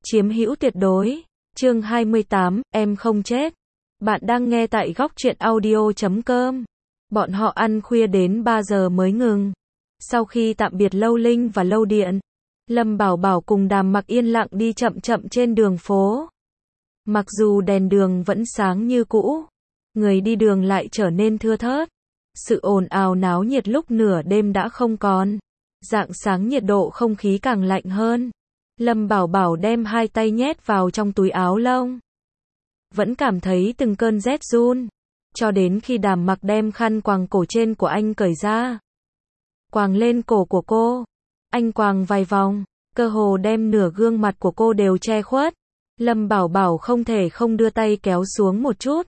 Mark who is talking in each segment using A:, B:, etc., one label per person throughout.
A: Chiếm hữu tuyệt đối. Chương 28, em không chết. Bạn đang nghe tại góc truyện audio.com. Bọn họ ăn khuya đến 3 giờ mới ngừng. Sau khi tạm biệt Lâu Linh và Lâu Điện, Lâm Bảo Bảo cùng Đàm Mặc yên lặng đi chậm chậm trên đường phố. Mặc dù đèn đường vẫn sáng như cũ, người đi đường lại trở nên thưa thớt. Sự ồn ào náo nhiệt lúc nửa đêm đã không còn. Rạng sáng nhiệt độ không khí càng lạnh hơn. Lâm Bảo Bảo đem hai tay nhét vào trong túi áo lông. Vẫn cảm thấy từng cơn rét run. Cho đến khi Đàm Mặc đem khăn quàng cổ trên của anh cởi ra. Quàng lên cổ của cô. Anh quàng vài vòng, cơ hồ đem nửa gương mặt của cô đều che khuất. Lâm Bảo Bảo không thể không đưa tay kéo xuống một chút.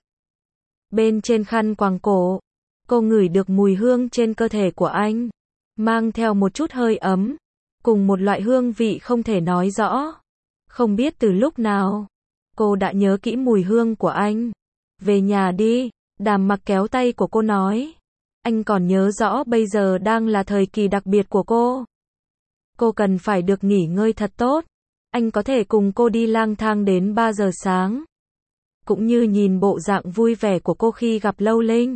A: Bên trên khăn quàng cổ, cô ngửi được mùi hương trên cơ thể của anh, mang theo một chút hơi ấm, cùng một loại hương vị không thể nói rõ. Không biết từ lúc nào, cô đã nhớ kỹ mùi hương của anh. Về nhà đi, Đàm Mặc kéo tay của cô nói. Anh còn nhớ rõ bây giờ đang là thời kỳ đặc biệt của cô. Cô cần phải được nghỉ ngơi thật tốt. Anh có thể cùng cô đi lang thang đến 3 giờ sáng. Cũng như nhìn bộ dạng vui vẻ của cô khi gặp Lâu Linh.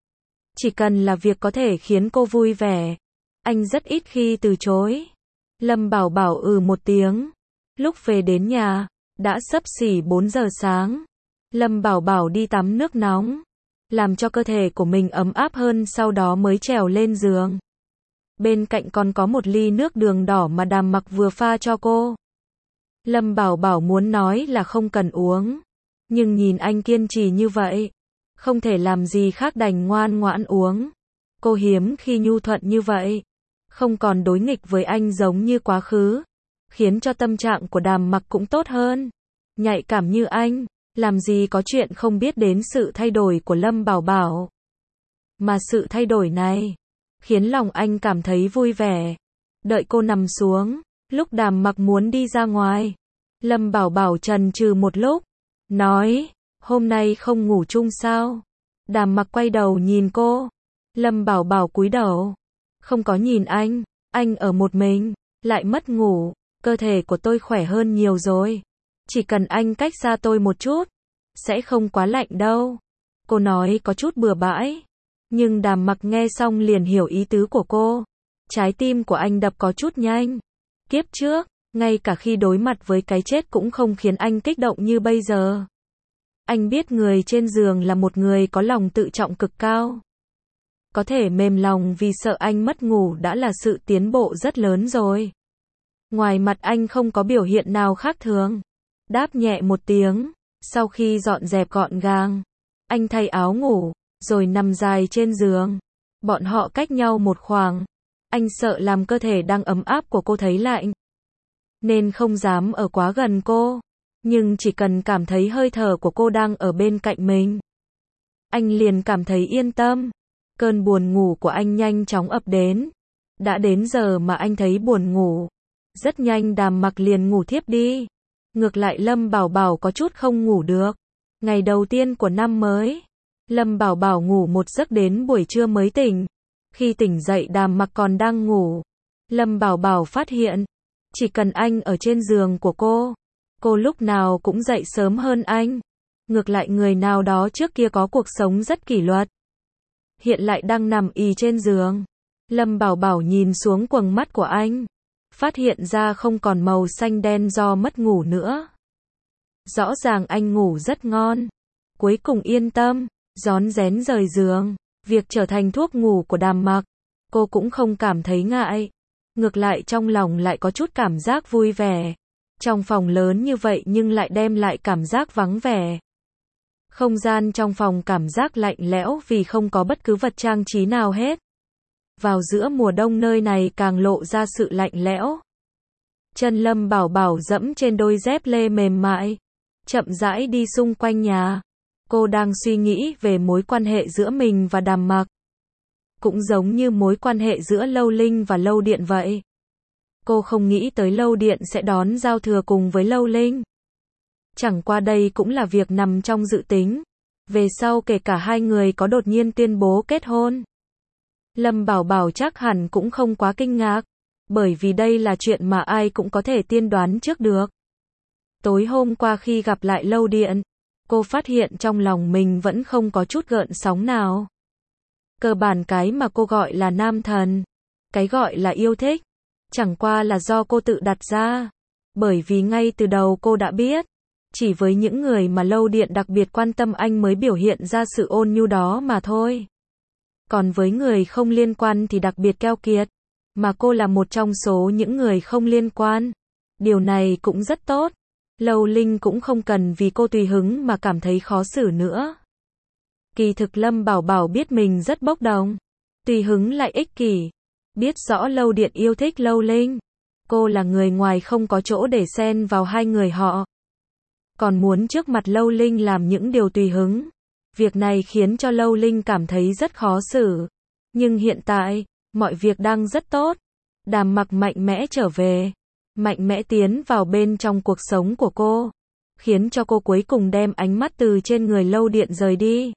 A: Chỉ cần là việc có thể khiến cô vui vẻ, anh rất ít khi từ chối. Lâm Bảo Bảo một tiếng. Lúc về đến nhà, đã xấp xỉ 4 giờ sáng. Lâm Bảo Bảo đi tắm nước nóng, làm cho cơ thể của mình ấm áp hơn, sau đó mới trèo lên giường. Bên cạnh còn có một ly nước đường đỏ mà Đàm Mặc vừa pha cho cô. Lâm Bảo Bảo muốn nói là không cần uống, nhưng nhìn anh kiên trì như vậy, không thể làm gì khác đành ngoan ngoãn uống. Cô hiếm khi nhu thuận như vậy, không còn đối nghịch với anh giống như quá khứ, khiến cho tâm trạng của Đàm Mặc cũng tốt hơn. Nhạy cảm như anh, làm gì có chuyện không biết đến sự thay đổi của Lâm Bảo Bảo. Mà sự thay đổi này, khiến lòng anh cảm thấy vui vẻ. Đợi cô nằm xuống, lúc Đàm Mặc muốn đi ra ngoài, Lâm Bảo Bảo chần chừ một lúc, nói, hôm nay không ngủ chung sao? Đàm Mặc quay đầu nhìn cô. Lâm Bảo Bảo cúi đầu, không có nhìn anh ở một mình, lại mất ngủ, cơ thể của tôi khỏe hơn nhiều rồi. Chỉ cần anh cách xa tôi một chút, sẽ không quá lạnh đâu. Cô nói có chút bừa bãi, nhưng Đàm Mặc nghe xong liền hiểu ý tứ của cô. Trái tim của anh đập có chút nhanh. Kiếp trước, ngay cả khi đối mặt với cái chết cũng không khiến anh kích động như bây giờ. Anh biết người trên giường là một người có lòng tự trọng cực cao. Có thể mềm lòng vì sợ anh mất ngủ đã là sự tiến bộ rất lớn rồi. Ngoài mặt anh không có biểu hiện nào khác thường. Đáp nhẹ một tiếng, sau khi dọn dẹp gọn gàng, anh thay áo ngủ, rồi nằm dài trên giường. Bọn họ cách nhau một khoảng. Anh sợ làm cơ thể đang ấm áp của cô thấy lạnh, nên không dám ở quá gần cô. Nhưng chỉ cần cảm thấy hơi thở của cô đang ở bên cạnh mình, anh liền cảm thấy yên tâm. Cơn buồn ngủ của anh nhanh chóng ập đến. Đã đến giờ mà anh thấy buồn ngủ. Rất nhanh Đàm Mặc liền ngủ thiếp đi. Ngược lại Lâm Bảo Bảo có chút không ngủ được. Ngày đầu tiên của năm mới, Lâm Bảo Bảo ngủ một giấc đến buổi trưa mới tỉnh. Khi tỉnh dậy Đàm Mặc còn đang ngủ. Lâm Bảo Bảo phát hiện, chỉ cần anh ở trên giường của cô lúc nào cũng dậy sớm hơn anh. Ngược lại người nào đó trước kia có cuộc sống rất kỷ luật, hiện lại đang nằm ì trên giường. Lâm Bảo Bảo nhìn xuống quầng mắt của anh, phát hiện ra không còn màu xanh đen do mất ngủ nữa. Rõ ràng anh ngủ rất ngon. Cuối cùng yên tâm, rón rén rời giường. Việc trở thành thuốc ngủ của Đàm Mặc, cô cũng không cảm thấy ngại. Ngược lại trong lòng lại có chút cảm giác vui vẻ. Trong phòng lớn như vậy nhưng lại đem lại cảm giác vắng vẻ. Không gian trong phòng cảm giác lạnh lẽo vì không có bất cứ vật trang trí nào hết. Vào giữa mùa đông nơi này càng lộ ra sự lạnh lẽo. Chân Lâm Bảo Bảo dẫm trên đôi dép lê mềm mại, chậm rãi đi xung quanh nhà. Cô đang suy nghĩ về mối quan hệ giữa mình và Đàm Mặc. Cũng giống như mối quan hệ giữa Lâu Linh và Lâu Điện vậy. Cô không nghĩ tới Lâu Điện sẽ đón giao thừa cùng với Lâu Linh. Chẳng qua đây cũng là việc nằm trong dự tính. Về sau kể cả hai người có đột nhiên tuyên bố kết hôn, Lâm Bảo Bảo chắc hẳn cũng không quá kinh ngạc. Bởi vì đây là chuyện mà ai cũng có thể tiên đoán trước được. Tối hôm qua khi gặp lại Lâu Điện, cô phát hiện trong lòng mình vẫn không có chút gợn sóng nào. Cơ bản cái mà cô gọi là nam thần, cái gọi là yêu thích, chẳng qua là do cô tự đặt ra. Bởi vì ngay từ đầu cô đã biết, chỉ với những người mà Lâu Điện đặc biệt quan tâm anh mới biểu hiện ra sự ôn nhu đó mà thôi. Còn với người không liên quan thì đặc biệt keo kiệt, mà cô là một trong số những người không liên quan. Điều này cũng rất tốt. Lâu Linh cũng không cần vì cô tùy hứng mà cảm thấy khó xử nữa. Kỳ thực Lâm Bảo Bảo biết mình rất bốc đồng, tùy hứng lại ích kỷ, biết rõ Lâu Điện yêu thích Lâu Linh. Cô là người ngoài không có chỗ để xen vào hai người họ. Còn muốn trước mặt Lâu Linh làm những điều tùy hứng. Việc này khiến cho Lâu Linh cảm thấy rất khó xử. Nhưng hiện tại, mọi việc đang rất tốt. Đàm Mặc mạnh mẽ trở về, mạnh mẽ tiến vào bên trong cuộc sống của cô, khiến cho cô cuối cùng đem ánh mắt từ trên người Lâu Điện rời đi.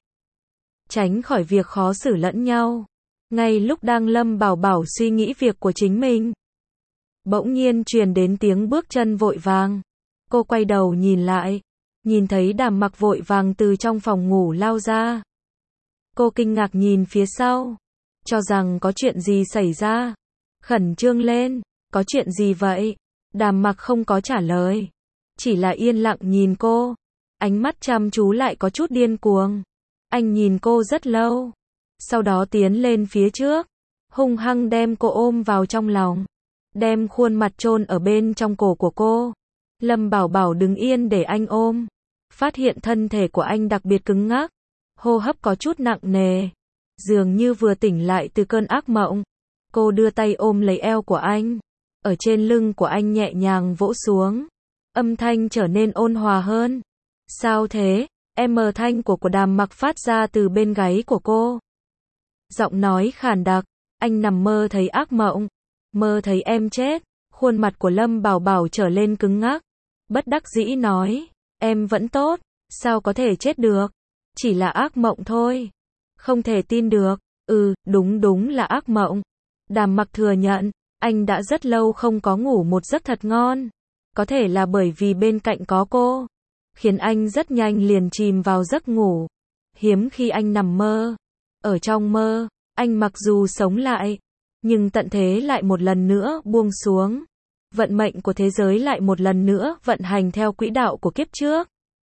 A: Tránh khỏi việc khó xử lẫn nhau. Ngay lúc đang Lâm Bảo Bảo suy nghĩ việc của chính mình, bỗng nhiên truyền đến tiếng bước chân vội vàng. Cô quay đầu nhìn lại, nhìn thấy Đàm Mặc vội vàng từ trong phòng ngủ lao ra. Cô kinh ngạc nhìn phía sau, cho rằng có chuyện gì xảy ra. Khẩn trương lên, có chuyện gì vậy? Đàm Mặc không có trả lời, chỉ là yên lặng nhìn cô, ánh mắt chăm chú lại có chút điên cuồng. Anh nhìn cô rất lâu, sau đó tiến lên phía trước, hung hăng đem cô ôm vào trong lòng, đem khuôn mặt chôn ở bên trong cổ của cô. Lâm Bảo Bảo đứng yên để anh ôm, phát hiện thân thể của anh đặc biệt cứng ngắc, hô hấp có chút nặng nề, dường như vừa tỉnh lại từ cơn ác mộng. Cô đưa tay ôm lấy eo của anh, ở trên lưng của anh nhẹ nhàng vỗ xuống, âm thanh trở nên ôn hòa hơn. Sao thế? Thanh của Đàm Mặc phát ra từ bên gáy của cô. Giọng nói khàn đặc, anh nằm mơ thấy ác mộng, mơ thấy em chết. Khuôn mặt của Lâm Bảo Bảo trở lên cứng ngắc, bất đắc dĩ nói, em vẫn tốt, sao có thể chết được, chỉ là ác mộng thôi. Không thể tin được, đúng là ác mộng. Đàm Mặc thừa nhận, anh đã rất lâu không có ngủ một giấc thật ngon. Có thể là bởi vì bên cạnh có cô, khiến anh rất nhanh liền chìm vào giấc ngủ. Hiếm khi anh nằm mơ. Ở trong mơ, anh mặc dù sống lại, nhưng tận thế lại một lần nữa buông xuống. Vận mệnh của thế giới lại một lần nữa vận hành theo quỹ đạo của kiếp trước.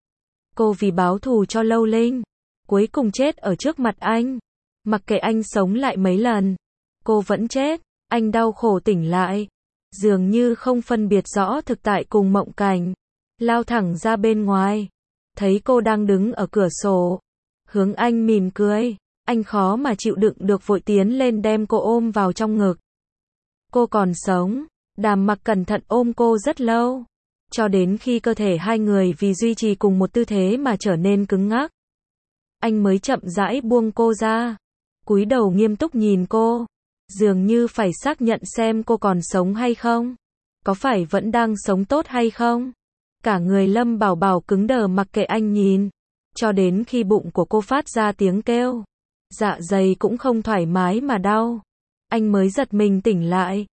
A: Cô vì báo thù cho Lâu Linh, cuối cùng chết ở trước mặt anh. Mặc kệ anh sống lại mấy lần, cô vẫn chết. Anh đau khổ tỉnh lại, dường như không phân biệt rõ thực tại cùng mộng cảnh. Lao thẳng ra bên ngoài, thấy cô đang đứng ở cửa sổ, hướng anh mỉm cười. Anh khó mà chịu đựng được vội tiến lên đem cô ôm vào trong ngực. Cô còn sống. Đàm Mặc cẩn thận ôm cô rất lâu, cho đến khi cơ thể hai người vì duy trì cùng một tư thế mà trở nên cứng ngắc. Anh mới chậm rãi buông cô ra, cúi đầu nghiêm túc nhìn cô, dường như phải xác nhận xem cô còn sống hay không, có phải vẫn đang sống tốt hay không. Cả người Lâm Bảo Bảo cứng đờ mặc kệ anh nhìn, cho đến khi bụng của cô phát ra tiếng kêu, dạ dày cũng không thoải mái mà đau. Anh mới giật mình tỉnh lại.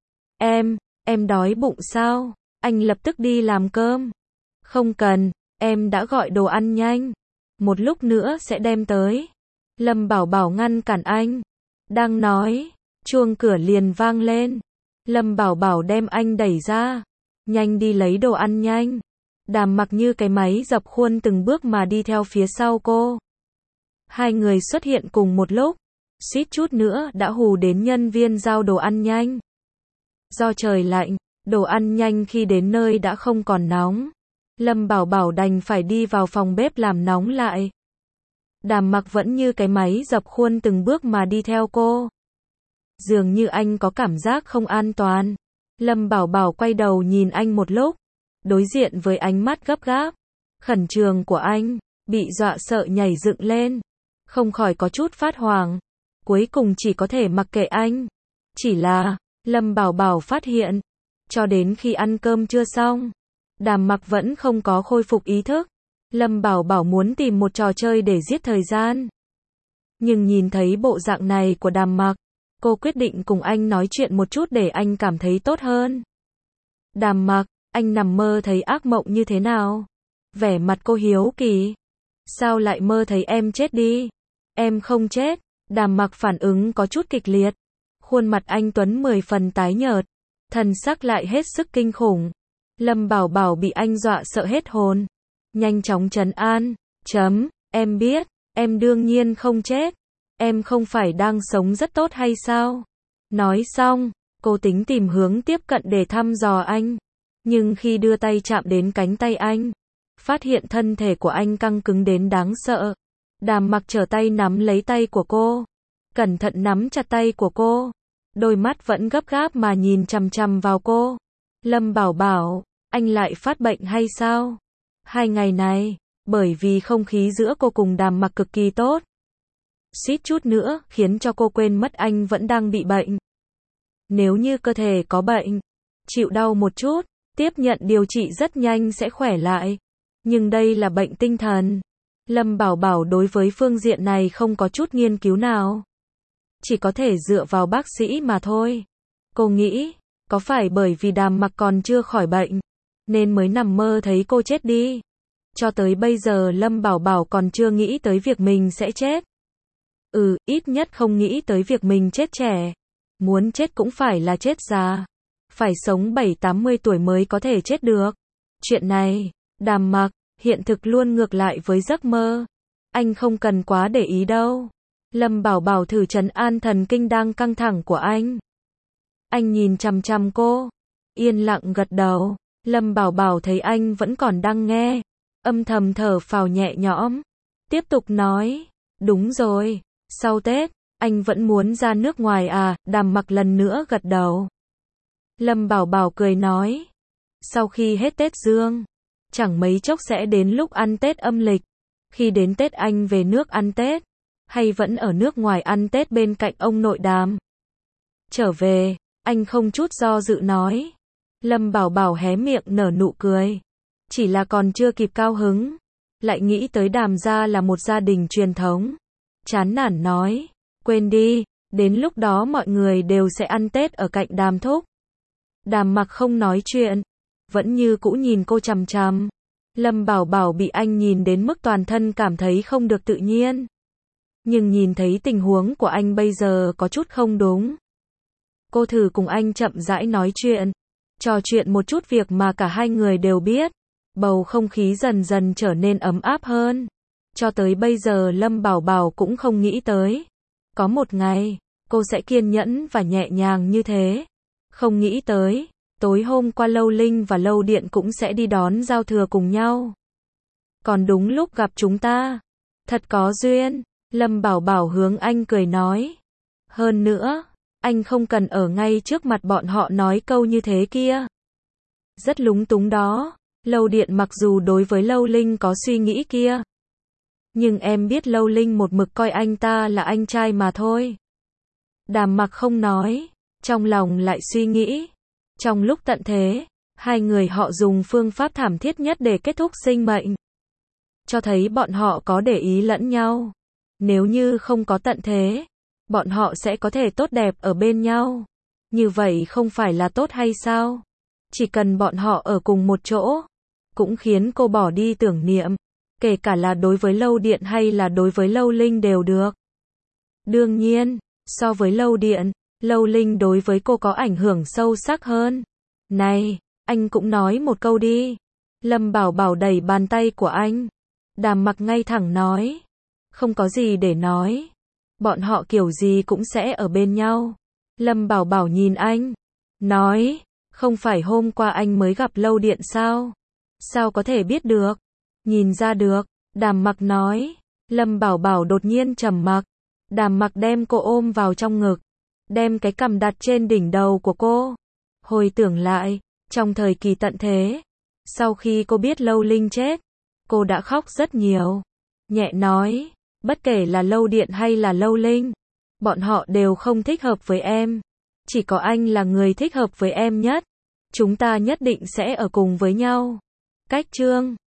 A: Em đói bụng sao? Anh lập tức đi làm cơm. Không cần, em đã gọi đồ ăn nhanh, một lúc nữa sẽ đem tới. Lâm Bảo Bảo ngăn cản anh. Đang nói, chuông cửa liền vang lên. Lâm Bảo Bảo đem anh đẩy ra. Nhanh đi lấy đồ ăn nhanh. Đàm Mặc như cái máy dập khuôn từng bước mà đi theo phía sau cô. Hai người xuất hiện cùng một lúc, suýt chút nữa đã hù đến nhân viên giao đồ ăn nhanh. Do trời lạnh, đồ ăn nhanh khi đến nơi đã không còn nóng. Lâm Bảo Bảo đành phải đi vào phòng bếp làm nóng lại. Đàm Mặc vẫn như cái máy dập khuôn từng bước mà đi theo cô. Dường như anh có cảm giác không an toàn. Lâm Bảo Bảo quay đầu nhìn anh một lúc, đối diện với ánh mắt gấp gáp, khẩn trương của anh, bị dọa sợ nhảy dựng lên, không khỏi có chút phát hoảng. Cuối cùng chỉ có thể mặc kệ anh. Chỉ là, Lâm Bảo Bảo phát hiện, cho đến khi ăn cơm chưa xong, Đàm Mặc vẫn không có khôi phục ý thức. Lâm Bảo Bảo muốn tìm một trò chơi để giết thời gian. Nhưng nhìn thấy bộ dạng này của Đàm Mặc, cô quyết định cùng anh nói chuyện một chút để anh cảm thấy tốt hơn. Đàm Mặc, anh nằm mơ thấy ác mộng như thế nào? Vẻ mặt cô hiếu kỳ. Sao lại mơ thấy em chết đi? Em không chết. Đàm Mặc phản ứng có chút kịch liệt. Khuôn mặt anh Tuấn 10 phần tái nhợt. Thần sắc lại hết sức kinh khủng. Lâm Bảo Bảo bị anh dọa sợ hết hồn. Nhanh chóng trấn an. Em biết, em đương nhiên không chết. Em không phải đang sống rất tốt hay sao? Nói xong, cô tính tìm hướng tiếp cận để thăm dò anh. Nhưng khi đưa tay chạm đến cánh tay anh, phát hiện thân thể của anh căng cứng đến đáng sợ. Đàm Mặc trở tay nắm lấy tay của cô. Cẩn thận nắm chặt tay của cô. Đôi mắt vẫn gấp gáp mà nhìn chằm chằm vào cô. Lâm Bảo Bảo, anh lại phát bệnh hay sao? 2 ngày này, bởi vì không khí giữa cô cùng Đàm Mặc cực kỳ tốt. Suýt chút nữa, khiến cho cô quên mất anh vẫn đang bị bệnh. Nếu như cơ thể có bệnh, chịu đau một chút, tiếp nhận điều trị rất nhanh sẽ khỏe lại. Nhưng đây là bệnh tinh thần. Lâm Bảo Bảo đối với phương diện này không có chút nghiên cứu nào. Chỉ có thể dựa vào bác sĩ mà thôi. Cô nghĩ, có phải bởi vì Đàm Mặc còn chưa khỏi bệnh, nên mới nằm mơ thấy cô chết đi. Cho tới bây giờ Lâm Bảo Bảo còn chưa nghĩ tới việc mình sẽ chết. Ít nhất không nghĩ tới việc mình chết trẻ. Muốn chết cũng phải là chết già. Phải sống 70-80 tuổi mới có thể chết được. Chuyện này, Đàm Mặc, hiện thực luôn ngược lại với giấc mơ. Anh không cần quá để ý đâu. Lâm Bảo Bảo thử trấn an thần kinh đang căng thẳng của anh. Anh nhìn chằm chằm cô, yên lặng gật đầu. Lâm Bảo Bảo thấy anh vẫn còn đang nghe, âm thầm thở phào nhẹ nhõm. Tiếp tục nói, đúng rồi, sau Tết, anh vẫn muốn ra nước ngoài à? Đàm Mặc lần nữa gật đầu. Lâm Bảo Bảo cười nói, sau khi hết Tết Dương, chẳng mấy chốc sẽ đến lúc ăn Tết âm lịch. Khi đến Tết anh về nước ăn Tết, hay vẫn ở nước ngoài ăn Tết bên cạnh ông nội Đàm? Trở về, anh không chút do dự nói. Lâm Bảo Bảo hé miệng nở nụ cười. Chỉ là còn chưa kịp cao hứng, lại nghĩ tới Đàm gia là một gia đình truyền thống. Chán nản nói, quên đi, đến lúc đó mọi người đều sẽ ăn Tết ở cạnh Đàm thúc. Đàm Mặc không nói chuyện, vẫn như cũ nhìn cô chằm chằm. Lâm Bảo Bảo bị anh nhìn đến mức toàn thân cảm thấy không được tự nhiên. Nhưng nhìn thấy tình huống của anh bây giờ có chút không đúng. Cô thử cùng anh chậm rãi nói chuyện, trò chuyện một chút việc mà cả hai người đều biết. Bầu không khí dần dần trở nên ấm áp hơn. Cho tới bây giờ Lâm Bảo Bảo cũng không nghĩ tới. Có một ngày, cô sẽ kiên nhẫn và nhẹ nhàng như thế. Không nghĩ tới, tối hôm qua Lâu Linh và Lâu Điện cũng sẽ đi đón giao thừa cùng nhau. Còn đúng lúc gặp chúng ta. Thật có duyên. Lâm Bảo Bảo hướng anh cười nói. Hơn nữa, anh không cần ở ngay trước mặt bọn họ nói câu như thế kia. Rất lúng túng đó. Lâu Điện mặc dù đối với Lâu Linh có suy nghĩ kia, nhưng em biết Lâu Linh một mực coi anh ta là anh trai mà thôi. Đàm Mặc không nói, trong lòng lại suy nghĩ. Trong lúc tận thế, hai người họ dùng phương pháp thảm thiết nhất để kết thúc sinh mệnh. Cho thấy bọn họ có để ý lẫn nhau. Nếu như không có tận thế, bọn họ sẽ có thể tốt đẹp ở bên nhau. Như vậy không phải là tốt hay sao? Chỉ cần bọn họ ở cùng một chỗ, cũng khiến cô bỏ đi tưởng niệm. Kể cả là đối với Lâu Điện hay là đối với Lâu Linh đều được. Đương nhiên, so với Lâu Điện, Lâu Linh đối với cô có ảnh hưởng sâu sắc hơn. Này, anh cũng nói một câu đi. Lâm Bảo Bảo đẩy bàn tay của anh. Đàm Mặc ngay thẳng nói. Không có gì để nói. Bọn họ kiểu gì cũng sẽ ở bên nhau. Lâm Bảo Bảo nhìn anh. Nói, không phải hôm qua anh mới gặp Lâu Điện sao? Sao có thể biết được? Nhìn ra được. Đàm Mặc nói. Lâm Bảo Bảo đột nhiên trầm mặc. Đàm Mặc đem cô ôm vào trong ngực. Đem cái cằm đặt trên đỉnh đầu của cô. Hồi tưởng lại, trong thời kỳ tận thế, sau khi cô biết Lâu Linh chết, cô đã khóc rất nhiều. Nhẹ nói, bất kể là Lâu Điện hay là Lâu Linh, bọn họ đều không thích hợp với em. Chỉ có anh là người thích hợp với em nhất. Chúng ta nhất định sẽ ở cùng với nhau. Cách chương